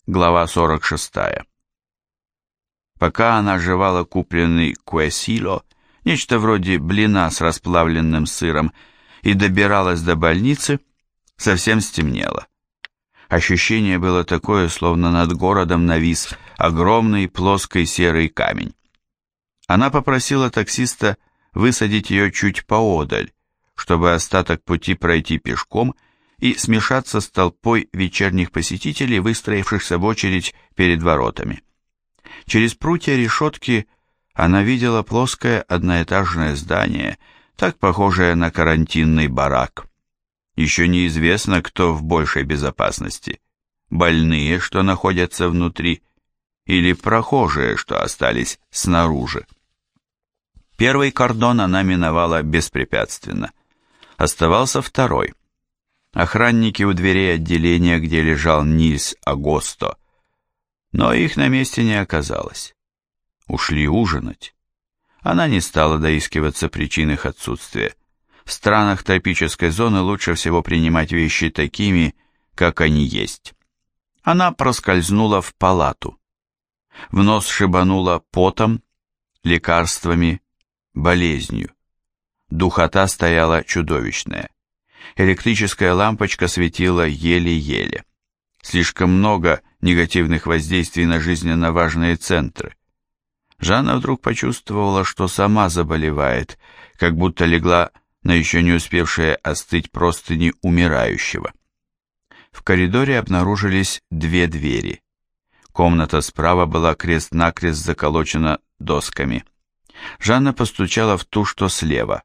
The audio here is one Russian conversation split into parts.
Глава 46. Пока она жевала купленный куэсило, нечто вроде блина с расплавленным сыром, и добиралась до больницы, совсем стемнело. Ощущение было такое, словно над городом навис огромный плоский серый камень. Она попросила таксиста высадить ее чуть поодаль, чтобы остаток пути пройти пешком и смешаться с толпой вечерних посетителей, выстроившихся в очередь перед воротами. Через прутья решетки она видела плоское одноэтажное здание, так похожее на карантинный барак. Еще неизвестно, кто в большей безопасности: больные, что находятся внутри, или прохожие, что остались снаружи. Первый кордон она миновала беспрепятственно. Оставался второй. Охранники у дверей отделения, где лежал Нильс Агосто, но их на месте не оказалось. Ушли ужинать. Она не стала доискиваться причин их отсутствия. В странах тропической зоны лучше всего принимать вещи такими, как они есть. Она проскользнула в палату. В нос шибанула потом, лекарствами, болезнью. Духота стояла чудовищная. Электрическая лампочка светила еле-еле. Слишком много негативных воздействий на жизненно важные центры. Жанна вдруг почувствовала, что сама заболевает, как будто легла на еще не успевшие остыть простыни умирающего. В коридоре обнаружились две двери. Комната справа была крест-накрест заколочена досками. Жанна постучала в ту, что слева.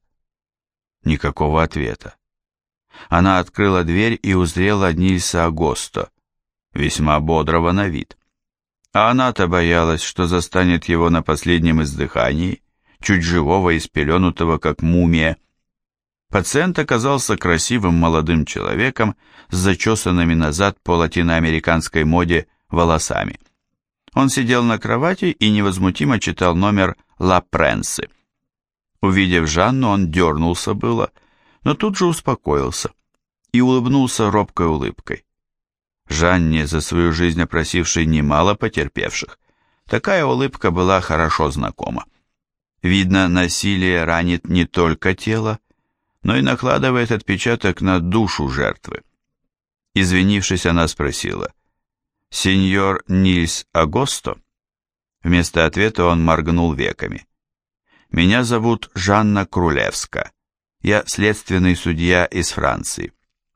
Никакого ответа. Она открыла дверь и узрела Нильса Агосто, весьма бодрого на вид. А она-то боялась, что застанет его на последнем издыхании, чуть живого и спеленутого, как мумия. Пациент оказался красивым молодым человеком с зачесанными назад по латиноамериканской моде волосами. Он сидел на кровати и невозмутимо читал номер «Ла Пренсы». Увидев Жанну, он дернулся было, но тут же успокоился и улыбнулся робкой улыбкой. Жанне, за свою жизнь опросившей немало потерпевших, такая улыбка была хорошо знакома. Видно, насилие ранит не только тело, но и накладывает отпечаток на душу жертвы. Извинившись, она спросила: «Сеньор Нильс Агосто?» Вместо ответа он моргнул веками. «Меня зовут Жанна Крулевска. Я следственный судья из Франции».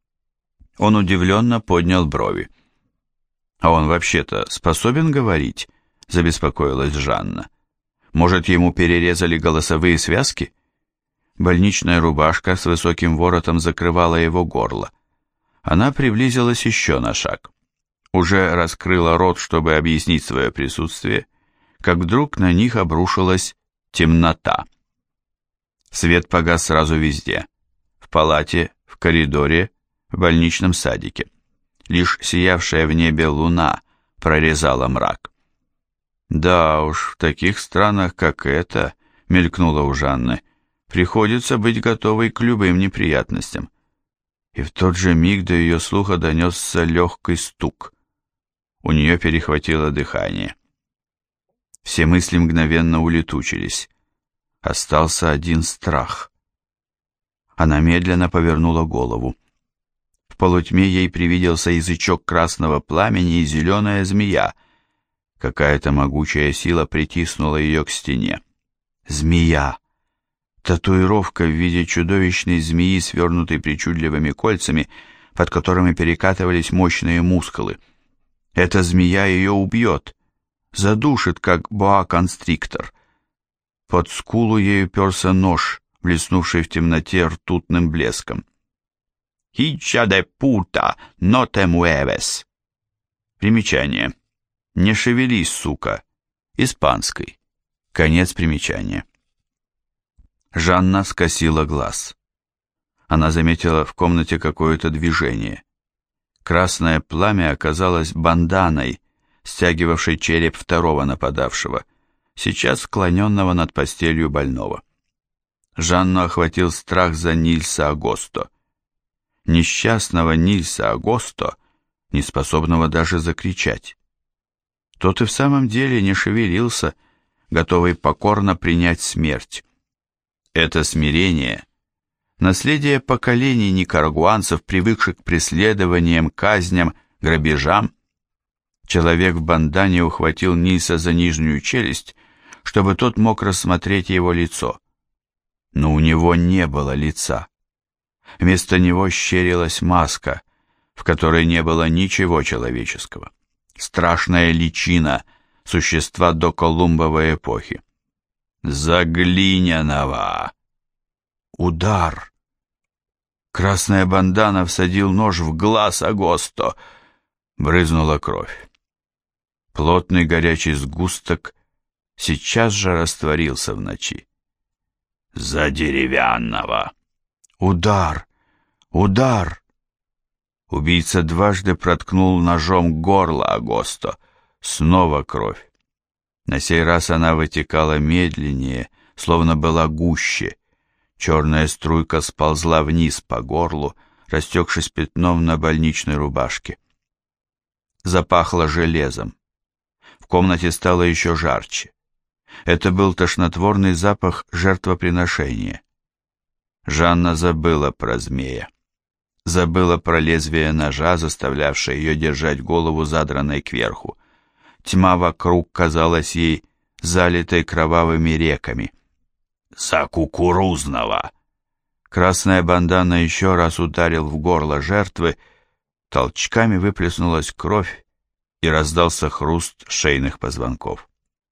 Он удивленно поднял брови. «А он вообще-то способен говорить?» – забеспокоилась Жанна. «Может, ему перерезали голосовые связки?» Больничная рубашка с высоким воротом закрывала его горло. Она приблизилась еще на шаг. Уже раскрыла рот, чтобы объяснить свое присутствие, как вдруг на них обрушилась темнота. Свет погас сразу везде. В палате, в коридоре, в больничном садике. Лишь сиявшая в небе луна прорезала мрак. «Да уж, в таких странах, как это, — мелькнуло у Жанны, — приходится быть готовой к любым неприятностям». И в тот же миг до ее слуха донесся легкий стук. У нее перехватило дыхание. Все мысли мгновенно улетучились. Остался один страх. Она медленно повернула голову. В полутьме ей привиделся язычок красного пламени и зеленая змея. Какая-то могучая сила притиснула ее к стене. Змея! Татуировка в виде чудовищной змеи, свернутой причудливыми кольцами, под которыми перекатывались мощные мускулы. Эта змея ее убьет, задушит, как боа-констриктор. Под скулу ей уперся нож, блеснувший в темноте ртутным блеском. «Хича де пута, но те муэвес». Примечание. «Не шевелись, сука». Испанской. Конец примечания. Жанна скосила глаз. Она заметила в комнате какое-то движение. Красное пламя оказалось банданой, стягивавшей череп второго нападавшего, сейчас склоненного над постелью больного. Жанну охватил страх за Нильса Агосто. Несчастного Нильса Агосто, не способного даже закричать. Тот и в самом деле не шевелился, готовый покорно принять смерть. Это смирение — наследие поколений никарагуанцев, привыкших к преследованиям, казням, грабежам. Человек в бандане ухватил Нильса за нижнюю челюсть, чтобы тот мог рассмотреть его лицо. Но у него не было лица. Вместо него щерилась маска, в которой не было ничего человеческого. Страшная личина существа до Колумбовой эпохи. Заглиняного! Удар! Красная бандана всадил нож в глаз Агосто. Брызнула кровь. Плотный горячий сгусток сейчас же растворился в ночи. За деревянного! Удар! Удар! Убийца дважды проткнул ножом горло Агосто. Снова кровь. На сей раз она вытекала медленнее, словно была гуще. Черная струйка сползла вниз по горлу, растекшись пятном на больничной рубашке. Запахло железом. В комнате стало еще жарче. Это был тошнотворный запах жертвоприношения. Жанна забыла про змея. Забыла про лезвие ножа, заставлявшее ее держать голову задранной кверху. Тьма вокруг казалась ей залитой кровавыми реками. «За кукурузного!» Красная бандана еще раз ударил в горло жертвы, толчками выплеснулась кровь и раздался хруст шейных позвонков.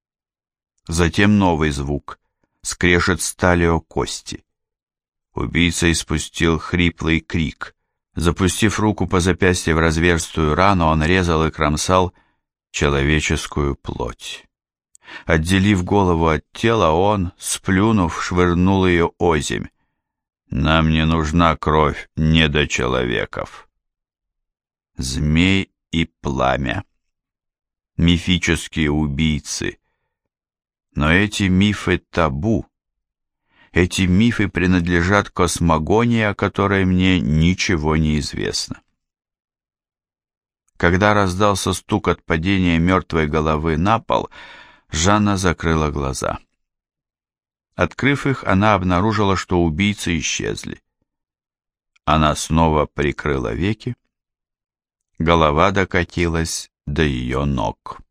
Затем новый звук, скрежет стали о кости. Убийца испустил хриплый крик. Запустив руку по запястью в разверстую рану, он резал и кромсал человеческую плоть. Отделив голову от тела, он, сплюнув, швырнул ее озимь. «Нам не нужна кровь недочеловеков». Змей и пламя. Мифические убийцы. Но эти мифы табу. Эти мифы принадлежат космогонии, о которой мне ничего не известно. Когда раздался стук от падения мертвой головы на пол, Жанна закрыла глаза. Открыв их, она обнаружила, что убийцы исчезли. Она снова прикрыла веки. Голова докатилась до ее ног.